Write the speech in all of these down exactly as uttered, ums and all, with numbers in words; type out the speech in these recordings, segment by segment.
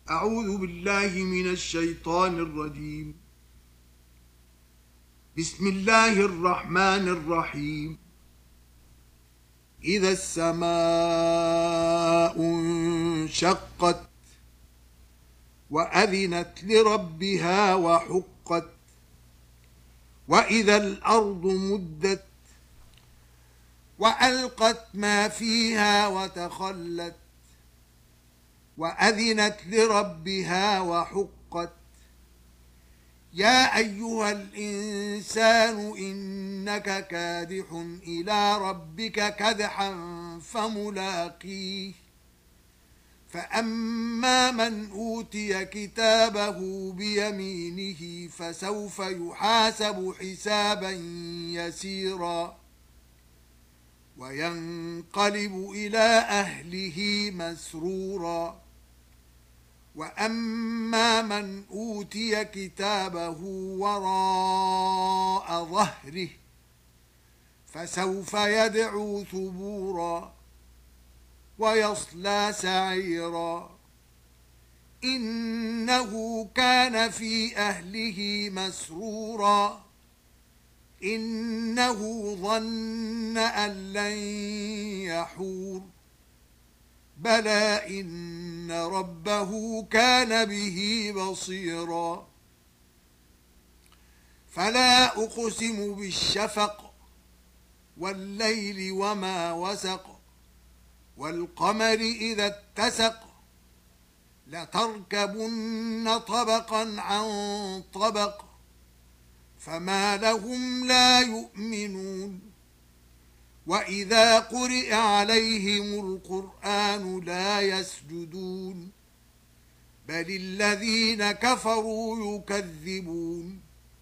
أعوذ بالله من الشيطان الرجيم. بسم الله الرحمن الرحيم. إذا السماء انشقت وأذنت لربها وحقت وإذا الأرض مدت وألقت ما فيها وتخلت وأذنت لربها وحقت يا أيها الإنسان إنك كادح إلى ربك كدحا فملاقيه فأما من أوتي كتابه بيمينه فسوف يحاسب حسابا يسيرا وينقلب إلى أهله مسرورا وأما من أوتي كتابه وراء ظهره فسوف يدعو ثبورا ويصلى سعيرا إنه كان في أهله مسرورا إنه ظن أن لن يحور بلى إن ربه كان به بصيرا فلا أقسم بالشفق والليل وما وسق والقمر إذا اتسق لتركبن طبقا عن طبق فما لهم لا يؤمنون وإذا قرئ عليهم القرآن لا يسجدون بل الذين كفروا يكذبون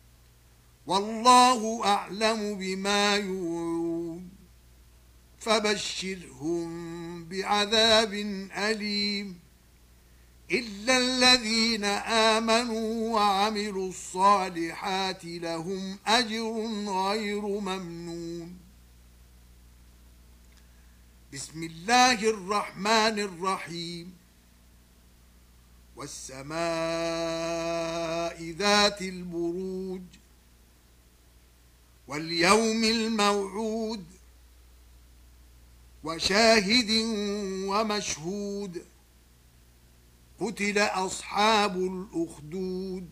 والله أعلم بما يوعون فبشرهم بعذاب أليم إلا الذين آمنوا وعملوا الصالحات لهم أجر غير ممنون. بسم الله الرحمن الرحيم. والسماء ذات البروج واليوم الموعود وشاهد ومشهود قتل أصحاب الأخدود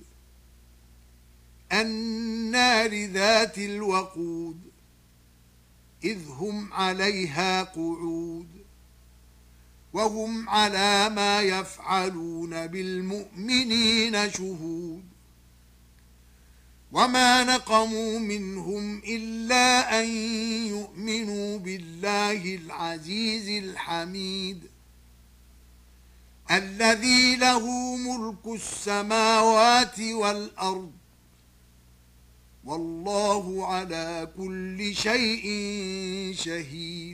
النار ذات الوقود إذ هم عليها قعود وهم على ما يفعلون بالمؤمنين شهود وما نقموا منهم إلا أن يؤمنوا بالله العزيز الحميد الذي له ملك السماوات والأرض والله على كل شيء شهيد.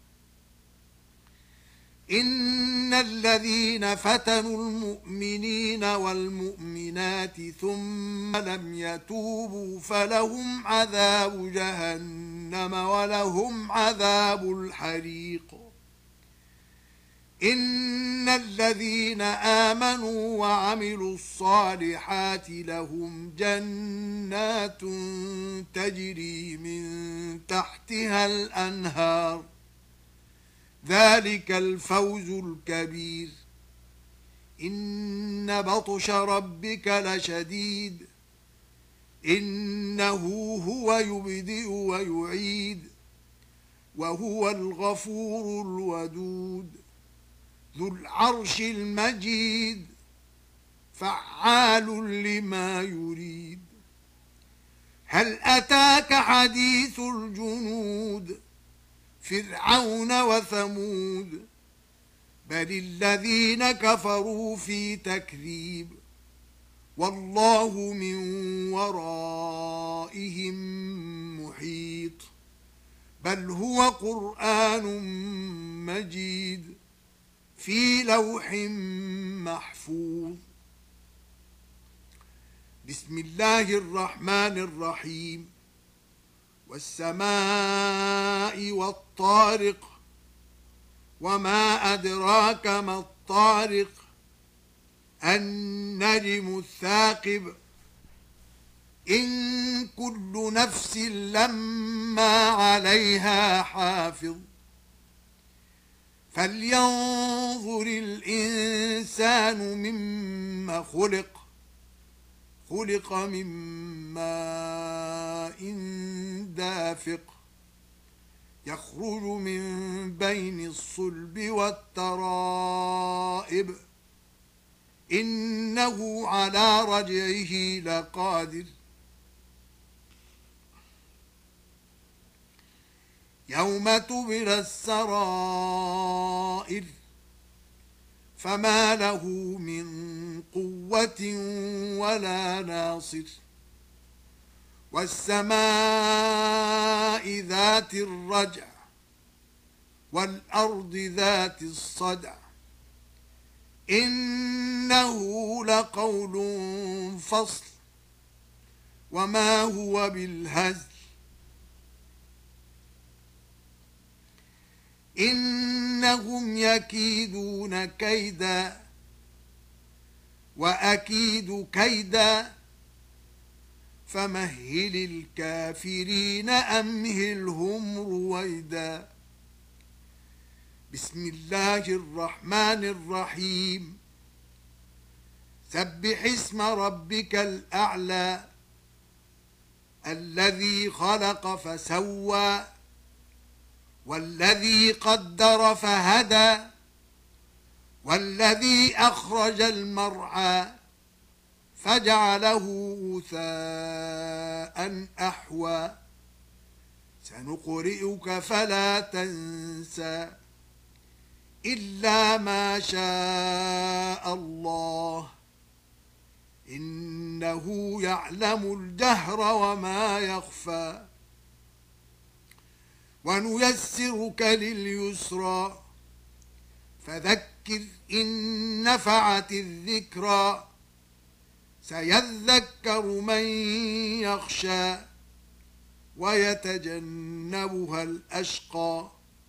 إن الذين فتنوا المؤمنين والمؤمنات ثم لم يتوبوا فلهم عذاب جهنم ولهم عذاب الحريق. إن الذين آمنوا وعملوا الصالحات لهم جنات تجري من تحتها الأنهار ذلك الفوز الكبير. إن بطش ربك لشديد إنه هو يبدئ ويعيد وهو الغفور الودود ذو العرش المجيد فعال لما يريد. هل أتاك حديث الجنود فرعون وثمود بل الذين كفروا في تكذيب والله من ورائهم محيط بل هو قرآن مجيد في لوح محفوظ. بسم الله الرحمن الرحيم. والسماء والطارق وما أدراك ما الطارق النجم الثاقب إن كل نفس لما عليها حافظ فلينظر الإنسان مما خلق خلق من ماء دافق يخرج من بين الصلب والترائب إنه على رجعه لقادر يوم تبلى السرائر فما له من قوة ولا ناصر والسماء ذات الرجع والأرض ذات الصدع إنه لقول فصل وما هو بالهزل إنهم يكيدون كيدا وأكيد كيدا فمهل الكافرين أمهلهم رويدا بسم الله الرحمن الرحيم سبح اسم ربك الأعلى الذي خلق فسوى والذي قدر فهدى والذي أخرج المرعى فجعله غثاء أحوى سنقرئك فلا تنسى إلا ما شاء الله إنه يعلم الجهر وما يخفى ونيسرك لليسرى فذكر إن نفعت الذكرى سيذكر من يخشى ويتجنبها الأشقى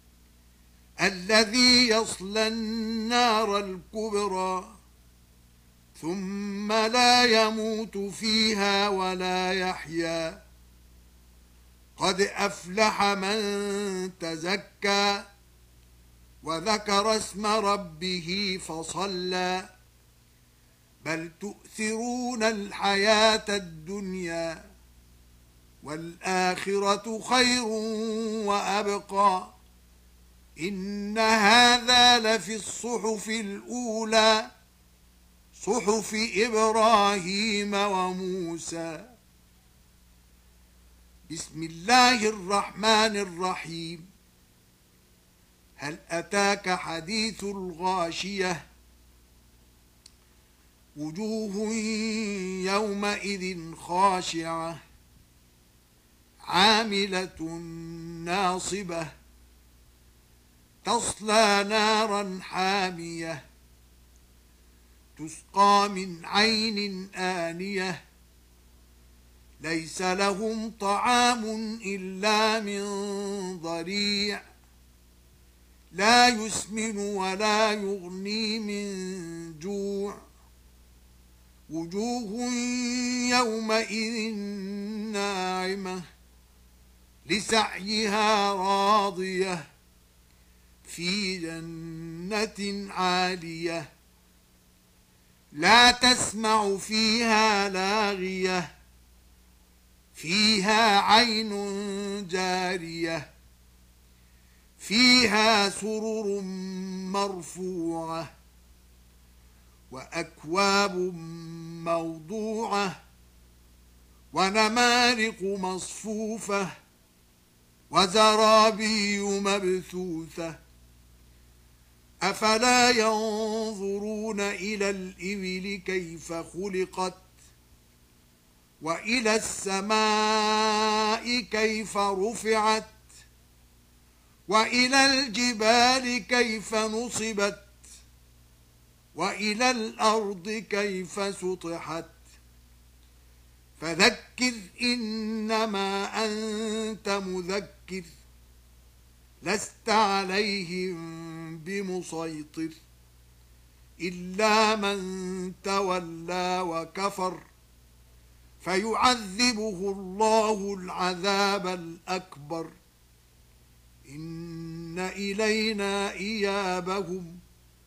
الذي يصلى النار الكبرى ثم لا يموت فيها ولا يحيا قد أفلح من تزكى وذكر اسم ربه فصلى بل تؤثرون الحياة الدنيا والآخرة خير وأبقى إن هذا لفي الصحف الأولى صحف إبراهيم وموسى بسم الله الرحمن الرحيم هل أتاك حديث الغاشية وجوه يومئذ خاشعة عاملة ناصبة تصلى نارا حامية تسقى من عين آنية ليس لهم طعام إلا من ضريع لا يسمن ولا يغني من جوع وجوه يومئذ ناعمة لسعيها راضية في جنة عالية لا تسمع فيها لاغية فيها عين جارية فيها سرر مرفوعة وأكواب موضوعة ونمارق مصفوفة وزرابي مبثوثة أفلا ينظرون إلى الإبل كيف خلقت وإلى السماء كيف رفعت وإلى الجبال كيف نصبت وإلى الأرض كيف سطحت فذكر إنما أنت مذكر لست عليهم بمسيطر إلا من تولى وكفر فيعذبه الله العذاب الأكبر إن إلينا إيابهم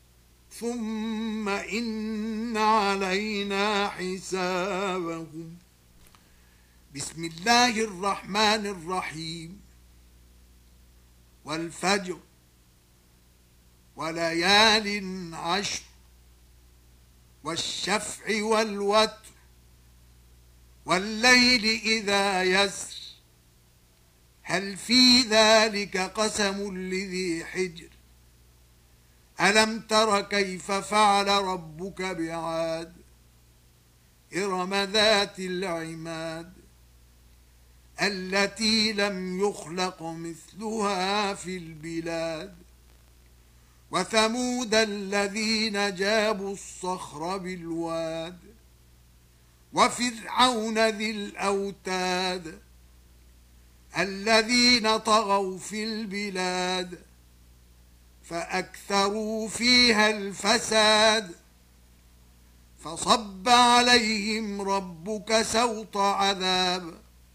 ثم إن علينا حسابهم. بسم الله الرحمن الرحيم. والفجر وليال عشر والشفع والوتر والليل إذا يسر هل في ذلك قسم لذي حجر ألم تر كيف فعل ربك بعاد إرم ذات العماد التي لم يخلق مثلها في البلاد وثمود الذين جابوا الصخر بالواد وفرعون ذي الأوتاد الذين طغوا في البلاد فأكثروا فيها الفساد فصب عليهم ربك سوط عذاب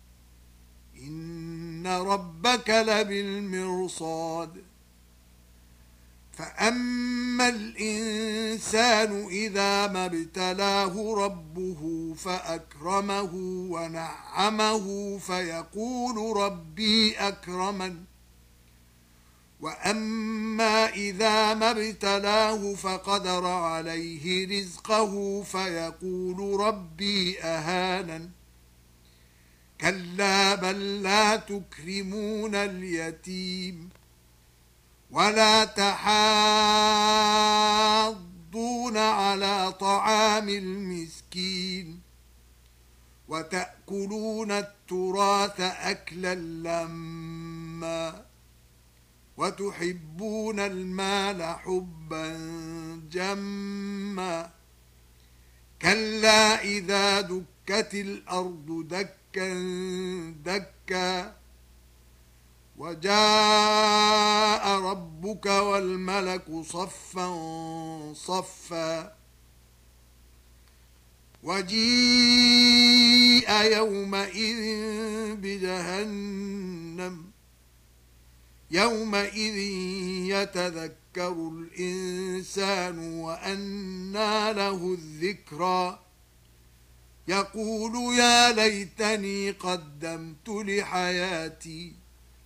إن ربك لبالمرصاد فأما الإنسان إذا ما ابتلاه ربه فأكرمه ونعمه فيقول ربي أكرمن وأما إذا ما ابتلاه فقدر عليه رزقه فيقول ربي أهانن كلا بل لا تكرمون اليتيم ولا تحاضون على طعام المسكين وتأكلون التراث أكلا لما وتحبون المال حبا جما كلا إذا دكت الأرض دكا دكا وجاء ربك والملك صفا صفا وجيء يومئذ بجهنم يومئذ يتذكر الإنسان وأنى له الذكرى يقول يا ليتني قدمت لحياتي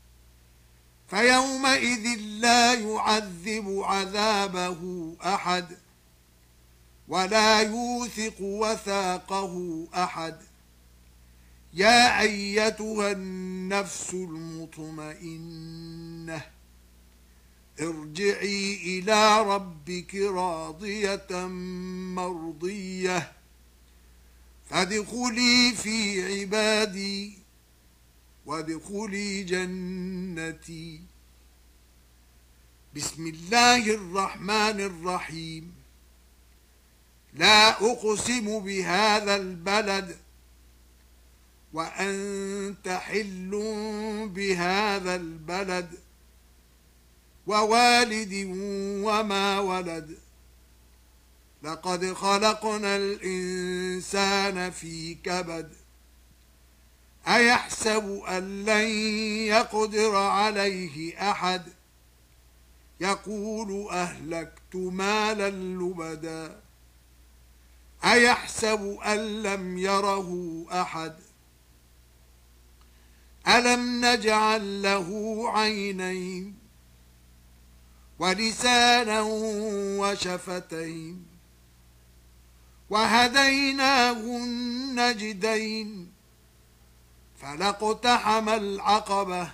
فيومئذ لا يعذب عذابه أحد ولا يوثق وثاقه أحد يا أيتها النفس المطمئنة ارجعي إلى ربك راضية مرضية فادخلي في عبادي وادخلي جنتي. بسم الله الرحمن الرحيم. لا أقسم بهذا البلد وأنت حل بهذا البلد ووالد وما ولد لقد خلقنا الإنسان في كبد أيحسب أن لن يقدر عليه أحد يقول أهلكت مالا لبدا أيحسب أن لم يره أحد ألم نجعل له عينين ولسانا وشفتين وهديناه النجدين فلاقتحم العقبة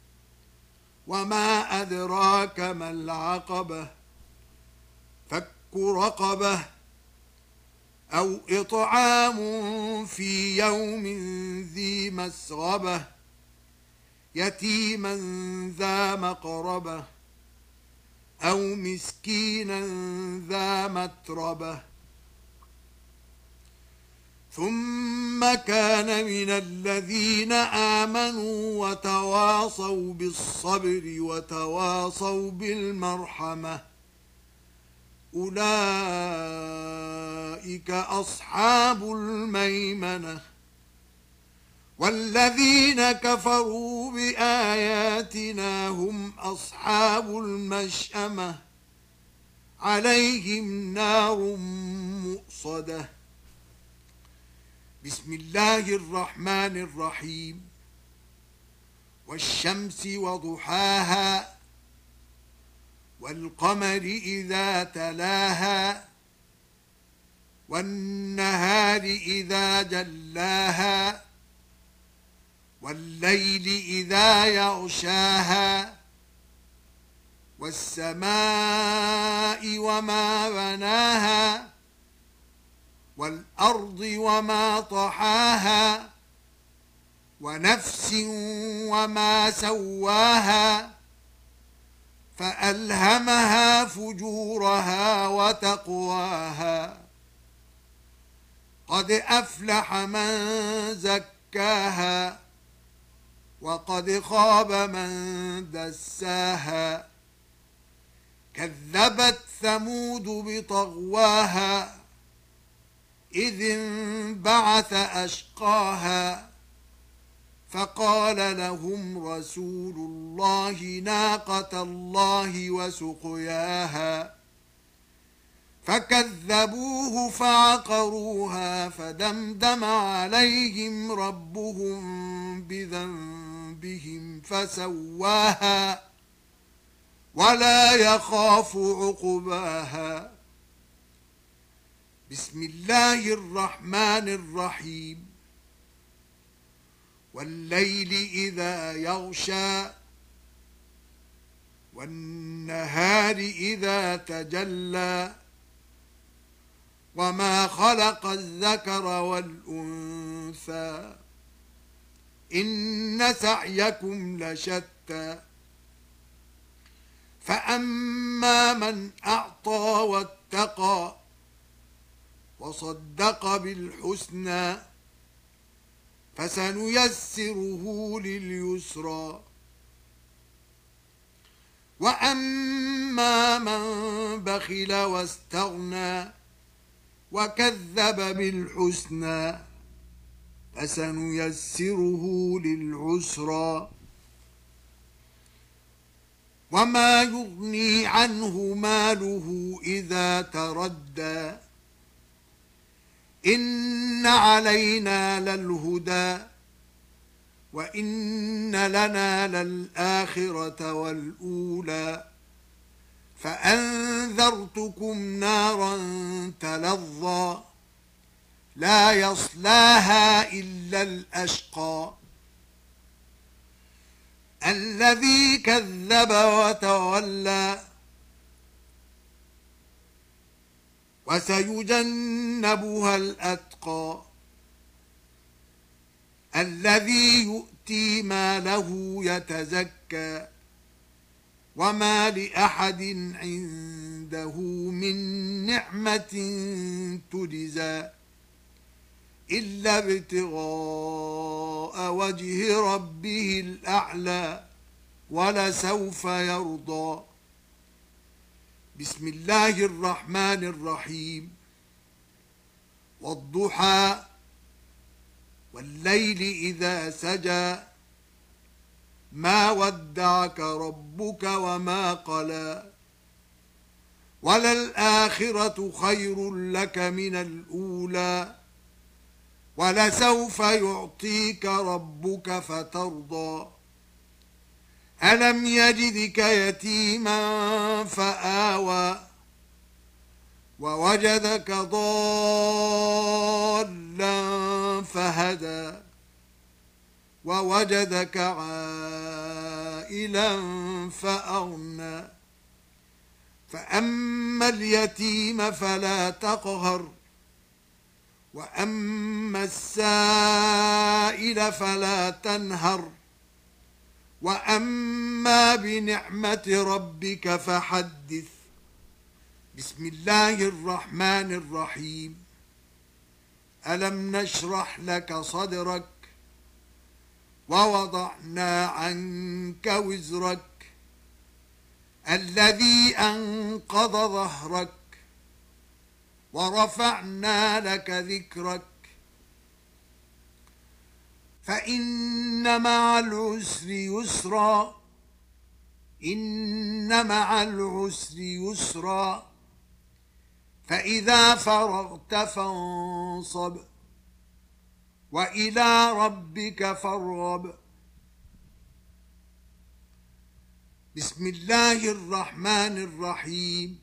وما أدراك ما العقبة فك رقبة أو إطعام في يوم ذي مسغبة يتيما ذا مقربة أو مسكينا ذا متربة ثم كان من الذين آمنوا وتواصوا بالصبر وتواصوا بالمرحمة أولئك أصحاب الميمنة والذين كفروا بآياتنا هم أصحاب المشأمة عليهم نار مؤصدة. بسم الله الرحمن الرحيم. والشمس وضحاها والقمر إذا تلاها والنهار إذا جلاها والليل إذا يغشاها والسماء وما بناها والأرض وما طحاها ونفس وما سواها فألهمها فجورها وتقواها. قد أفلح من زكاها وقد خاب من دساها. كذبت ثمود بطغواها إذ انبعث أشقاها فقال لهم رسول الله ناقة الله وسقياها فكذبوه فعقروها فدمدم عليهم ربهم بذنبهم فسواها ولا يخاف عقباها. بسم الله الرحمن الرحيم. والليل إذا يغشى والنهار إذا تجلى وما خلق الذكر والأنثى إن سعيكم لشتى. فأما من أعطى واتقى وصدق بالحسنى فسنيسره لليسرى. وأما من بخل واستغنى وكذب بالحسنى فسنيسره للعسرى. وما يغني عنه ماله إذا تردى إن علينا للهدى وإن لنا للآخرة والأولى. فأنذرتكم نارا تلظى لا يصلاها إلا الأشقى الذي كذب وتولى. وسيجنبها الأتقى الذي يؤتي ماله يتزكى وما لأحد عنده من نعمة تجزى إلا ابتغاء وجه ربه الأعلى ولسوف يرضى. بسم الله الرحمن الرحيم. والضحى والليل إذا سجى ما ودعك ربك وما قلى وللآخرة خير لك من الأولى ولسوف يعطيك ربك فترضى. ألم يجدك يتيما فآوى ووجدك ضالا فهدى ووجدك عائلا فأغنى. فأما اليتيم فلا تقهر وأما السائل فلا تنهر وأما بنعمة ربك فحدث. بسم الله الرحمن الرحيم. ألم نشرح لك صدرك ووضعنا عنك وزرك الذي أنقض ظهرك ورفعنا لك ذكرك فإن مع العسر يسرا إن مع العسر يسرا فإذا فرغت فانصب وإلى ربك فارغب. بسم الله الرحمن الرحيم.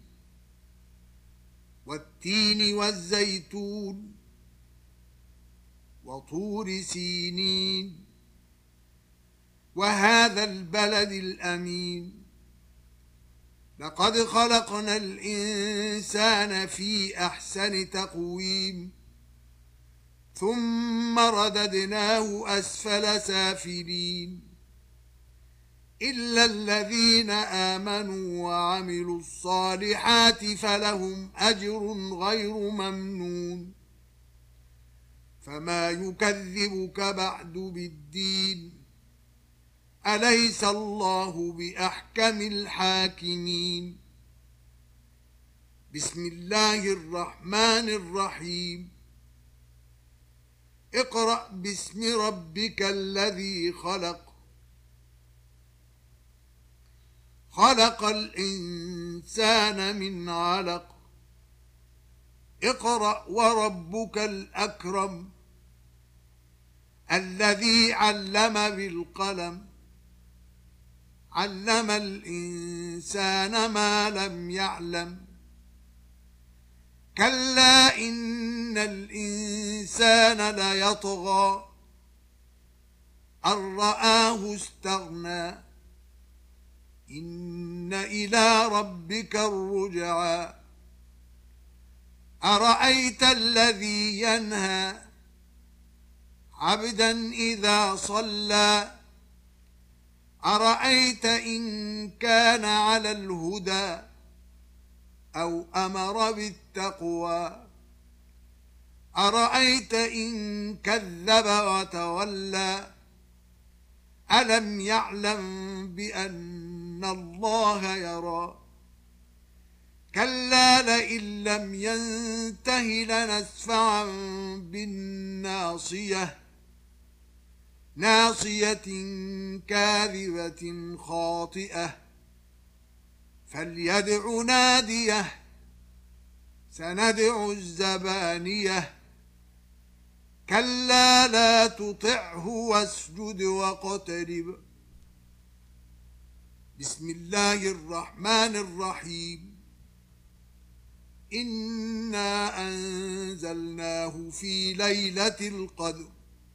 والتين والزيتون وطور سينين وهذا البلد الأمين لقد خلقنا الإنسان في أحسن تقويم ثم رددناه أسفل سافلين إلا الذين آمنوا وعملوا الصالحات فلهم أجر غير ممنون فما يكذبك بعد بالدين أليس الله بأحكم الحاكمين. بسم الله الرحمن الرحيم. اقرأ باسم ربك الذي خلق خلق الإنسان من علق اقرأ وربك الأكرم الذي علم بالقلم علم الإنسان ما لم يعلم كلا إن الإنسان ليطغى أن رآه استغنى إن إلى ربك الرجعى أرأيت الذي ينهى عبدا إذا صلى أرأيت إن كان على الهدى أو أمر بالتقوى أرأيت إن كذب وتولى ألم يعلم بأن الله يرى كلا لئن لم ينته لنسفعا بالناصية ناصية كاذبة خاطئة فليدع ناديه سندع الزبانية كلا لا تطعه واسجد واقترب. بسم الله الرحمن الرحيم. إنا أنزلناه في ليلة القدر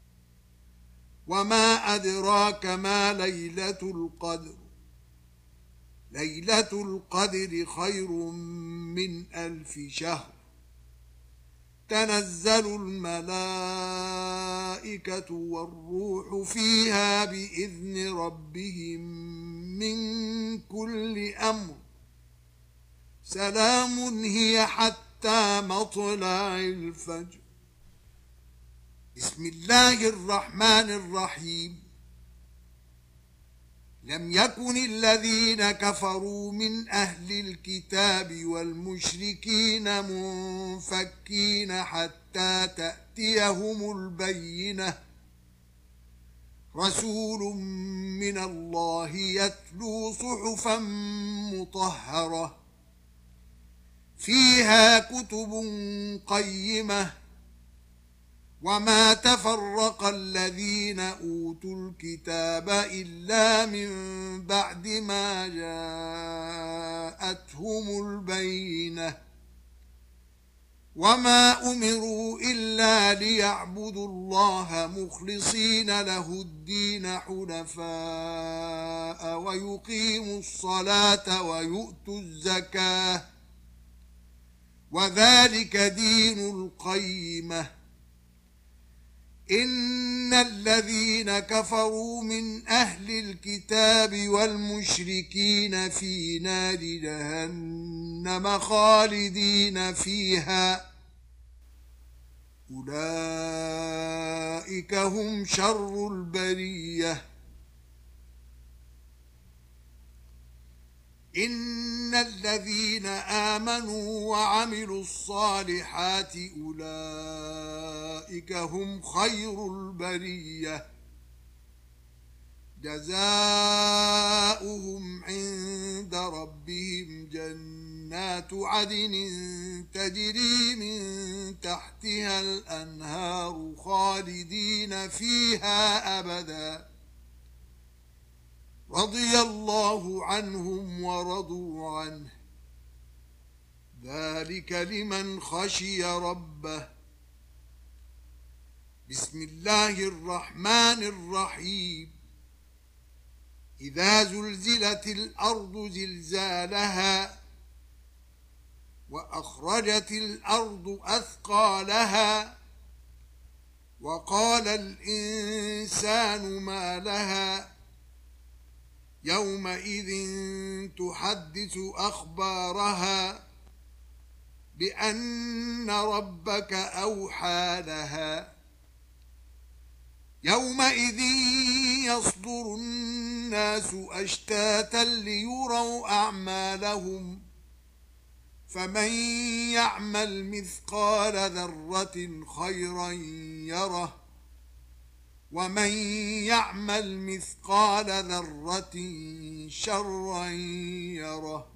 وما أدراك ما ليلة القدر ليلة القدر خير من ألف شهر تنزل الملائكة والروح فيها بإذن ربهم من كل أمر سلام هي حتى مطلع الفجر. بسم الله الرحمن الرحيم. لم يكن الذين كفروا من أهل الكتاب والمشركين منفكين حتى تأتيهم البينة رسول من الله يتلو صحفا مطهرة فيها كتب قيمة وما تفرق الذين أوتوا الكتاب إلا من بعد ما جاءتهم البينة وما أمروا إلا ليعبدوا الله مخلصين له الدين حنفاء ويقيموا الصلاة ويؤتوا الزكاة وذلك دين القيمة. إن الذين كفروا من أهل الكتاب والمشركين في نار جهنم خالدين فيها أولئك هم شر البرية. إن الذين آمنوا وعملوا الصالحات أولئك هم خير البرية جزاؤهم عند ربهم جنات عدن تجري من تحتها الأنهار خالدين فيها أبدا رضي الله عنهم ورضوا عنه ذلك لمن خشي ربه. بسم الله الرحمن الرحيم. إذا زلزلت الأرض زلزالها وأخرجت الأرض أثقالها وقال الإنسان ما لها يومئذ تحدث أخبارها بأن ربك أوحى لها يومئذ يصدر الناس أشتاتا ليروا أعمالهم فمن يعمل مثقال ذرة خيرا يره ومن يعمل مثقال ذرة شرا يره.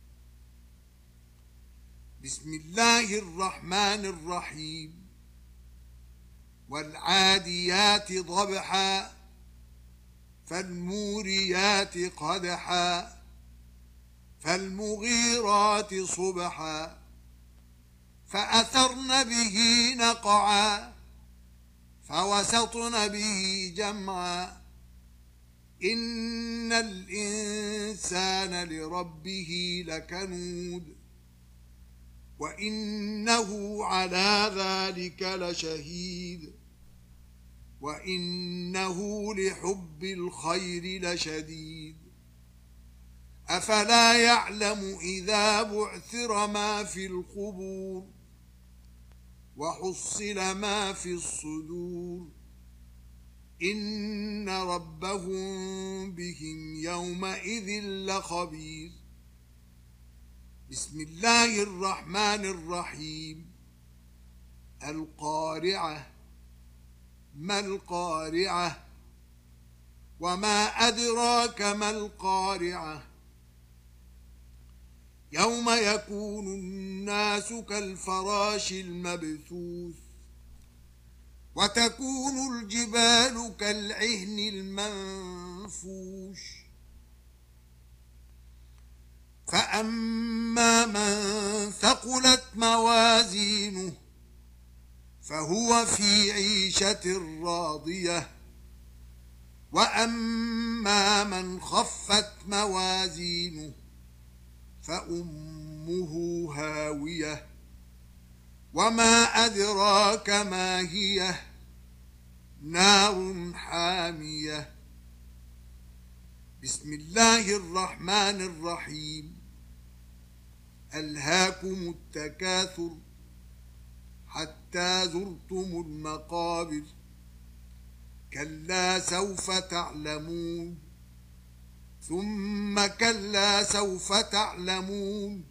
بسم الله الرحمن الرحيم. والعاديات ضبحا فالموريات قدحا فالمغيرات صبحا فأثرن به نقعا فوسطن به جمعا إن الإنسان لربه لكنود وإنه على ذلك لشهيد وإنه لحب الخير لشديد أفلا يعلم إذا بعثر ما في القبور وحصل ما في الصدور إن ربهم بهم يومئذ لخبير. بسم الله الرحمن الرحيم. القارعة ما القارعة وما أدراك ما القارعة يوم يكون الناس كالفراش المبثوث وتكون الجبال كالعهن المنفوش فأما من ثقلت موازينه فهو في عيشة راضية وأما من خفت موازينه فأمه هاوية وما أدراك ما هي نار حامية. بسم الله الرحمن الرحيم. ألهاكم التكاثر حتى زرتم المقابر كلا سوف تعلمون ثم كلا سوف تعلمون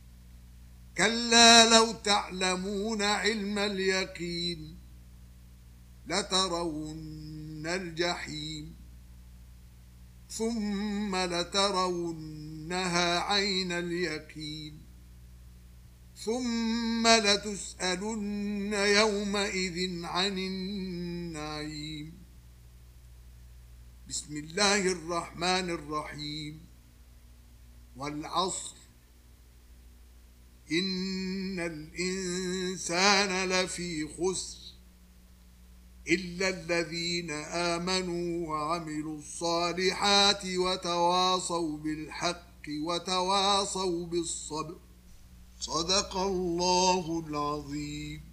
كلا لو تعلمون علم اليقين لترون الجحيم ثم لترونها عين اليقين ثم لتسألن يومئذ عن النعيم. بسم الله الرحمن الرحيم. والعصر إن الإنسان لفي خسر إلا الذين آمنوا وعملوا الصالحات وتواصوا بالحق وتواصوا بالصبر. صدق الله العظيم.